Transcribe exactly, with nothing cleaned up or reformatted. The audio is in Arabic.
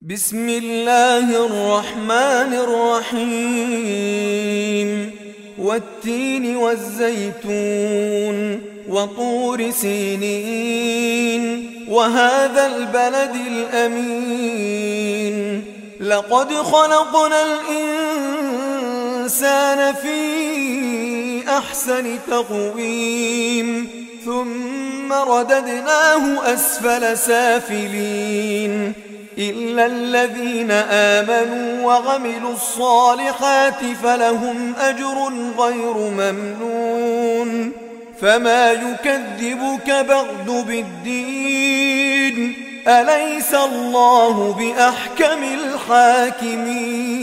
بسم الله الرحمن الرحيم والتين والزيتون وطور سينين وهذا البلد الأمين لقد خلقنا الإنسان في أحسن تقويم ثم رددناه أسفل سافلين إلا الذين آمنوا وعملوا الصالحات فلهم أجر غير ممنون فما يكذبك بعد بالدين أليس الله بأحكم الحاكمين